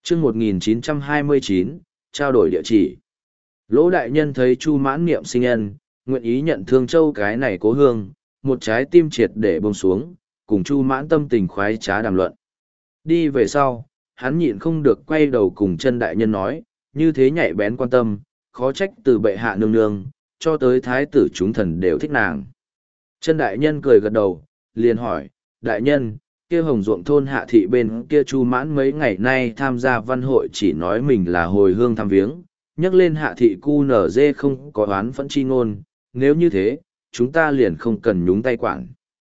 chương 1929, trao đổi địa chỉ. Lỗ đại nhân thấy Chu Mãn Niệm sinh ân, nguyện ý nhận Thương Châu cái này cố hương, một trái tim triệt để buông xuống, cùng Chu Mãn tâm tình khoái trá đàm luận. Đi về sau, hắn nhịn không được quay đầu cùng Chân đại nhân nói, như thế nhạy bén quan tâm, khó trách từ bệ hạ nương nương, cho tới thái tử chúng thần đều thích nàng. Chân đại nhân cười gật đầu, liền hỏi, đại nhân, kia Hồng Ruộng thôn Hạ thị bên kia Chu Mãn mấy ngày nay tham gia văn hội chỉ nói mình là hồi hương thăm viếng, nhắc lên Hạ thị cu nở dê không có oán phẫn chi ngôn, nếu như thế, chúng ta liền không cần nhúng tay quản.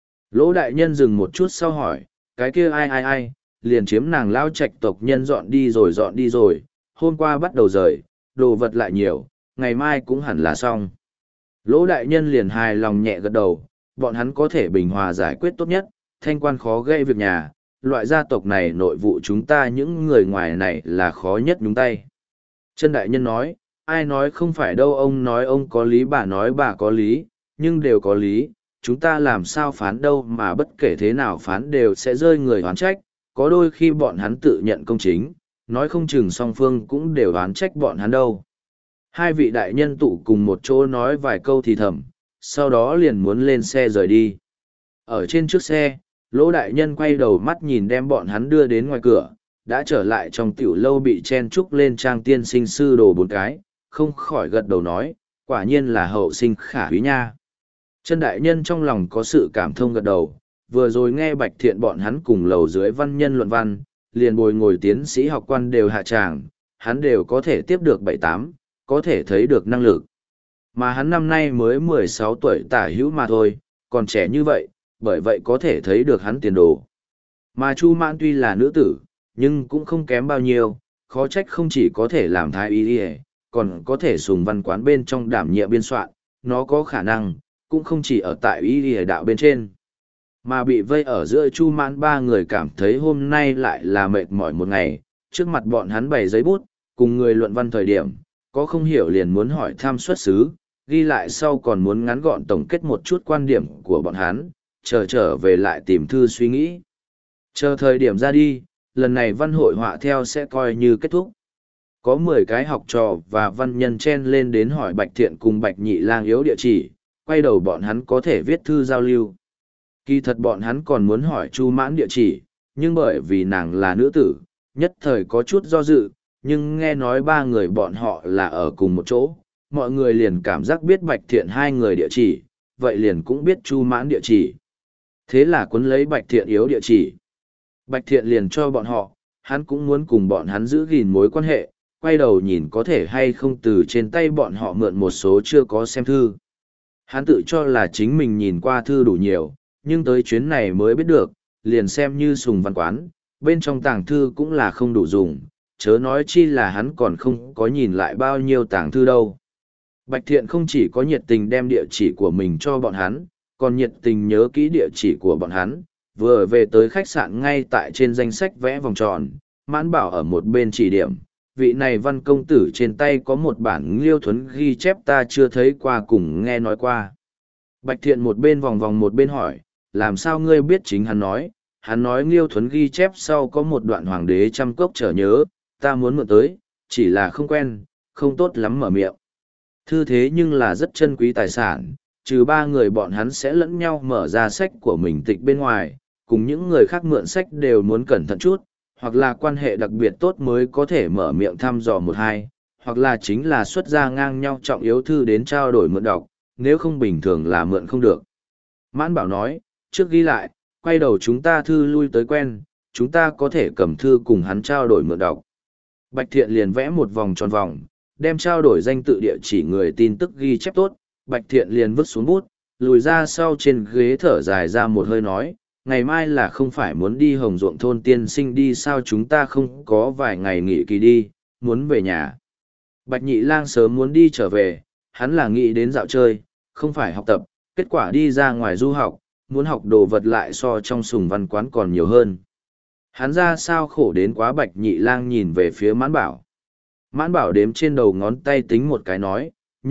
Lỗ đại nhân dừng một chút sau hỏi, cái kia ai, liền chiếm nàng lao trạch tộc nhân dọn đi rồi, hôm qua bắt đầu rời, đồ vật lại nhiều, ngày mai cũng hẳn là xong. Lỗ đại nhân liền hài lòng nhẹ gật đầu, bọn hắn có thể bình hòa giải quyết tốt nhất, thanh quan khó gây việc nhà, loại gia tộc này nội vụ chúng ta những người ngoài này là khó nhất nhúng tay. Chân đại nhân nói, ai nói không phải đâu, ông nói ông có lý, bà nói bà có lý, nhưng đều có lý, chúng ta làm sao phán đâu mà bất kể thế nào phán đều sẽ rơi người oán trách, có đôi khi bọn hắn tự nhận công chính, nói không chừng song phương cũng đều oán trách bọn hắn đâu. Hai vị đại nhân tụ cùng một chỗ nói vài câu thì thầm, sau đó liền muốn lên xe rời đi. Ở trên trước xe, Lỗ đại nhân quay đầu mắt nhìn đem bọn hắn đưa đến ngoài cửa, đã trở lại trong tiểu lâu bị chen trúc lên trang tiên sinh sư đồ 4 cái, không khỏi gật đầu nói, quả nhiên là hậu sinh khả quý nha. Chân đại nhân trong lòng có sự cảm thông gật đầu, vừa rồi nghe Bạch Thiện bọn hắn cùng lầu dưới văn nhân luận văn, liền bồi ngồi tiến sĩ học quan đều hạ tràng, hắn đều có thể tiếp được 7-8, có thể thấy được năng lực. Mà hắn năm nay mới 16 tuổi tả hữu mà thôi, còn trẻ như vậy, bởi vậy có thể thấy được hắn tiền đồ. Mà Chu Mãn tuy là nữ tử, nhưng cũng không kém bao nhiêu, khó trách không chỉ có thể làm thái y, còn có thể sùng văn quán bên trong đảm nhiệm biên soạn, nó có khả năng, cũng không chỉ ở tại y đạo bên trên. Mà bị vây ở giữa Chu Mãn 3 người cảm thấy hôm nay lại là mệt mỏi một ngày, trước mặt bọn hắn bày giấy bút, cùng người luận văn thời điểm, có không hiểu liền muốn hỏi thăm xuất xứ, ghi lại sau còn muốn ngắn gọn tổng kết một chút quan điểm của bọn hắn, trở về lại tìm thư suy nghĩ. Chờ thời điểm ra đi, lần này văn hội họa theo sẽ coi như kết thúc. Có 10 cái học trò và văn nhân chen lên đến hỏi Bạch Thiện cùng Bạch Nhị Lang yếu địa chỉ, quay đầu bọn hắn có thể viết thư giao lưu. Kỳ thật bọn hắn còn muốn hỏi Chu Mãn địa chỉ, nhưng bởi vì nàng là nữ tử, nhất thời có chút do dự, nhưng nghe nói 3 người bọn họ là ở cùng một chỗ, mọi người liền cảm giác biết Bạch Thiện 2 người địa chỉ, vậy liền cũng biết Chu Mãn địa chỉ. Thế là cuốn lấy Bạch Thiện yếu địa chỉ. Bạch Thiện liền cho bọn họ, hắn cũng muốn cùng bọn hắn giữ gìn mối quan hệ, quay đầu nhìn có thể hay không từ trên tay bọn họ mượn một số chưa có xem thư. Hắn tự cho là chính mình nhìn qua thư đủ nhiều, nhưng tới chuyến này mới biết được, liền xem như sùng văn quán, bên trong tàng thư cũng là không đủ dùng, chớ nói chi là hắn còn không có nhìn lại bao nhiêu tàng thư đâu. Bạch Thiện không chỉ có nhiệt tình đem địa chỉ của mình cho bọn hắn, còn nhiệt tình nhớ kỹ địa chỉ của bọn hắn, vừa về tới khách sạn ngay tại trên danh sách vẽ vòng tròn, Mãn Bảo ở một bên chỉ điểm, vị này văn công tử trên tay có một bản Liêu Thuấn ghi chép ta chưa thấy qua cùng nghe nói qua. Bạch Thiện một bên vòng vòng một bên hỏi, làm sao ngươi biết chính hắn nói Liêu Thuấn ghi chép sau có một đoạn hoàng đế trăm cốc trở nhớ, ta muốn mượn tới, chỉ là không quen, không tốt lắm mở miệng. Thư thế nhưng là rất chân quý tài sản, trừ 3 người bọn hắn sẽ lẫn nhau mở ra sách của mình tịch bên ngoài, cùng những người khác mượn sách đều muốn cẩn thận chút, hoặc là quan hệ đặc biệt tốt mới có thể mở miệng thăm dò một hai, hoặc là chính là xuất ra ngang nhau trọng yếu thư đến trao đổi mượn đọc, nếu không bình thường là mượn không được. Mãn Bảo nói, trước ghi lại, quay đầu chúng ta thư lui tới quen, chúng ta có thể cầm thư cùng hắn trao đổi mượn đọc. Bạch Thiện liền vẽ một vòng tròn vòng, đem trao đổi danh tự địa chỉ người tin tức ghi chép tốt, Bạch Thiện liền vứt xuống bút, lùi ra sau trên ghế thở dài ra một hơi nói, ngày mai là không phải muốn đi Hồng Ruộng thôn tiên sinh đi sao chúng ta không có vài ngày nghỉ kỳ đi, muốn về nhà. Bạch Nhị Lang sớm muốn đi trở về, hắn là nghĩ đến dạo chơi, không phải học tập, kết quả đi ra ngoài du học, muốn học đồ vật lại so trong sùng văn quán còn nhiều hơn. Hắn ra sao khổ đến quá. Bạch Nhị Lang nhìn về phía Mãn Bảo. Mãn Bảo đếm trên đầu ngón tay tính một cái nói,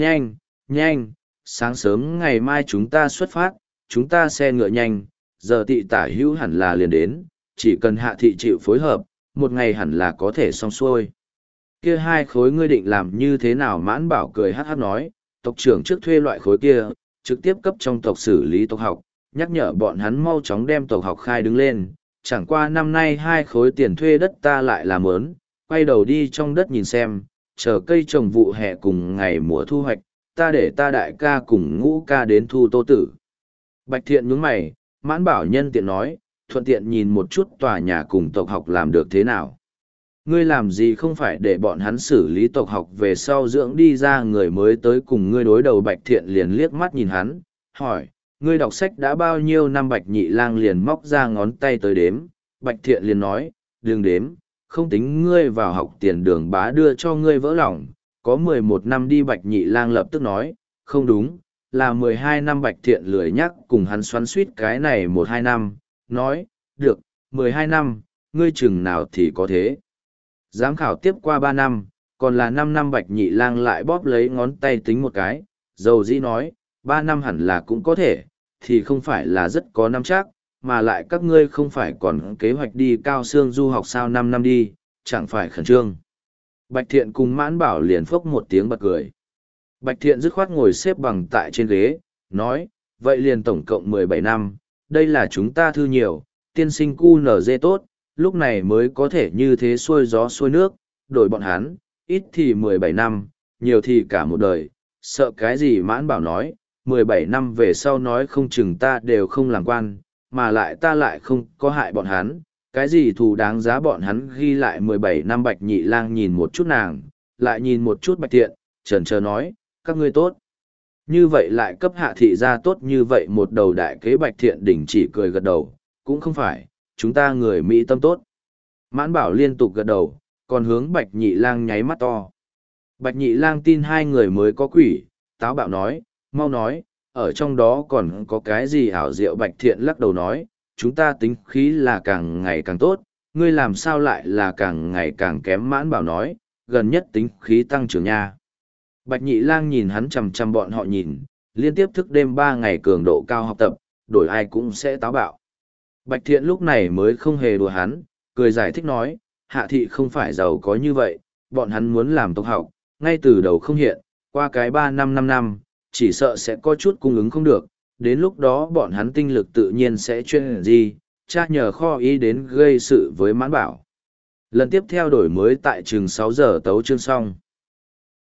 nhanh, sáng sớm ngày mai chúng ta xuất phát, chúng ta xe ngựa nhanh, giờ tị tả hữu hẳn là liền đến, chỉ cần Hạ thị chịu phối hợp, một ngày hẳn là có thể xong xuôi. Kia hai khối ngươi định làm như thế nào? Mãn Bảo cười hát hát nói, tộc trưởng trước thuê loại khối kia, trực tiếp cấp trong tộc xử lý tộc học, nhắc nhở bọn hắn mau chóng đem tộc học khai đứng lên. Chẳng qua năm nay hai khối tiền thuê đất ta lại làm ớn, quay đầu đi trong đất nhìn xem, chờ cây trồng vụ hè cùng ngày mùa thu hoạch, ta để ta đại ca cùng ngũ ca đến thu tô tử. Bạch Thiện nhướng mày, Mãn Bảo nhân tiện nói, thuận tiện nhìn một chút tòa nhà cùng tộc học làm được thế nào. Ngươi làm gì không phải để bọn hắn xử lý tộc học về sau dưỡng đi ra người mới tới cùng ngươi đối đầu? Bạch Thiện liền liếc mắt nhìn hắn, hỏi, ngươi đọc sách đã bao nhiêu năm? Bạch Nhị Lang liền móc ra ngón tay tới đếm. Bạch Thiện liền nói, đừng đếm, không tính ngươi vào học tiền Đường bá đưa cho ngươi vỡ lòng, có 11 năm đi. Bạch Nhị Lang lập tức nói, không đúng, là 12 năm. Bạch Thiện lười nhắc cùng hắn xoắn suýt cái này 1-2 năm, nói, được, 12 năm, ngươi chừng nào thì có thế. Giám khảo tiếp qua 3 năm, còn là 5 năm. Bạch Nhị Lang lại bóp lấy ngón tay tính một cái, dầu dĩ nói, 3 năm hẳn là cũng có thể, thì không phải là rất có năm chắc, mà lại các ngươi không phải còn kế hoạch đi Cao Xương du học sao? 5 năm đi, chẳng phải khẩn trương. Bạch Thiện cùng Mãn Bảo liền phốc một tiếng bật cười. Bạch Thiện dứt khoát ngồi xếp bằng tại trên ghế, nói, vậy liền tổng cộng 17 năm, đây là chúng ta thư nhiều, tiên sinh QNZ tốt, lúc này mới có thể như thế xuôi gió xuôi nước, đổi bọn hắn, ít thì 17 năm, nhiều thì cả một đời, sợ cái gì? Mãn Bảo nói, 17 năm về sau nói không chừng ta đều không làm quan, mà lại ta lại không có hại bọn hắn, cái gì thù đáng giá bọn hắn ghi lại 17 năm. Bạch Nhị Lang nhìn một chút nàng, lại nhìn một chút Bạch Thiện, chần chờ nói, các ngươi tốt. Như vậy lại cấp hạ thị gia tốt như vậy một đầu đại kế? Bạch Thiện đỉnh chỉ cười gật đầu, cũng không phải, chúng ta người Mỹ tâm tốt. Mãn Bảo liên tục gật đầu, còn hướng Bạch Nhị Lang nháy mắt to. Bạch Nhị Lang tin hai người mới có quỷ, táo bạo nói, mau nói, ở trong đó còn có cái gì ảo diệu? Bạch Thiện lắc đầu nói, chúng ta tính khí là càng ngày càng tốt, ngươi làm sao lại là càng ngày càng kém? Mãn Bảo nói, gần nhất tính khí tăng trưởng nha. Bạch Nhị Lang nhìn hắn chằm chằm bọn họ nhìn, liên tiếp thức đêm 3 ngày cường độ cao học tập, đổi ai cũng sẽ táo bạo. Bạch Thiện lúc này mới không hề đùa hắn, cười giải thích nói, hạ thị không phải giàu có như vậy, bọn hắn muốn làm tộc học, ngay từ đầu không hiện, qua cái 5 năm, chỉ sợ sẽ có chút cung ứng không được, đến lúc đó bọn hắn tinh lực tự nhiên sẽ chuyên gì, cha nhờ kho ý đến gây sự với Mãn Bảo. Lần tiếp theo đổi mới tại chừng 6 giờ tấu chương xong.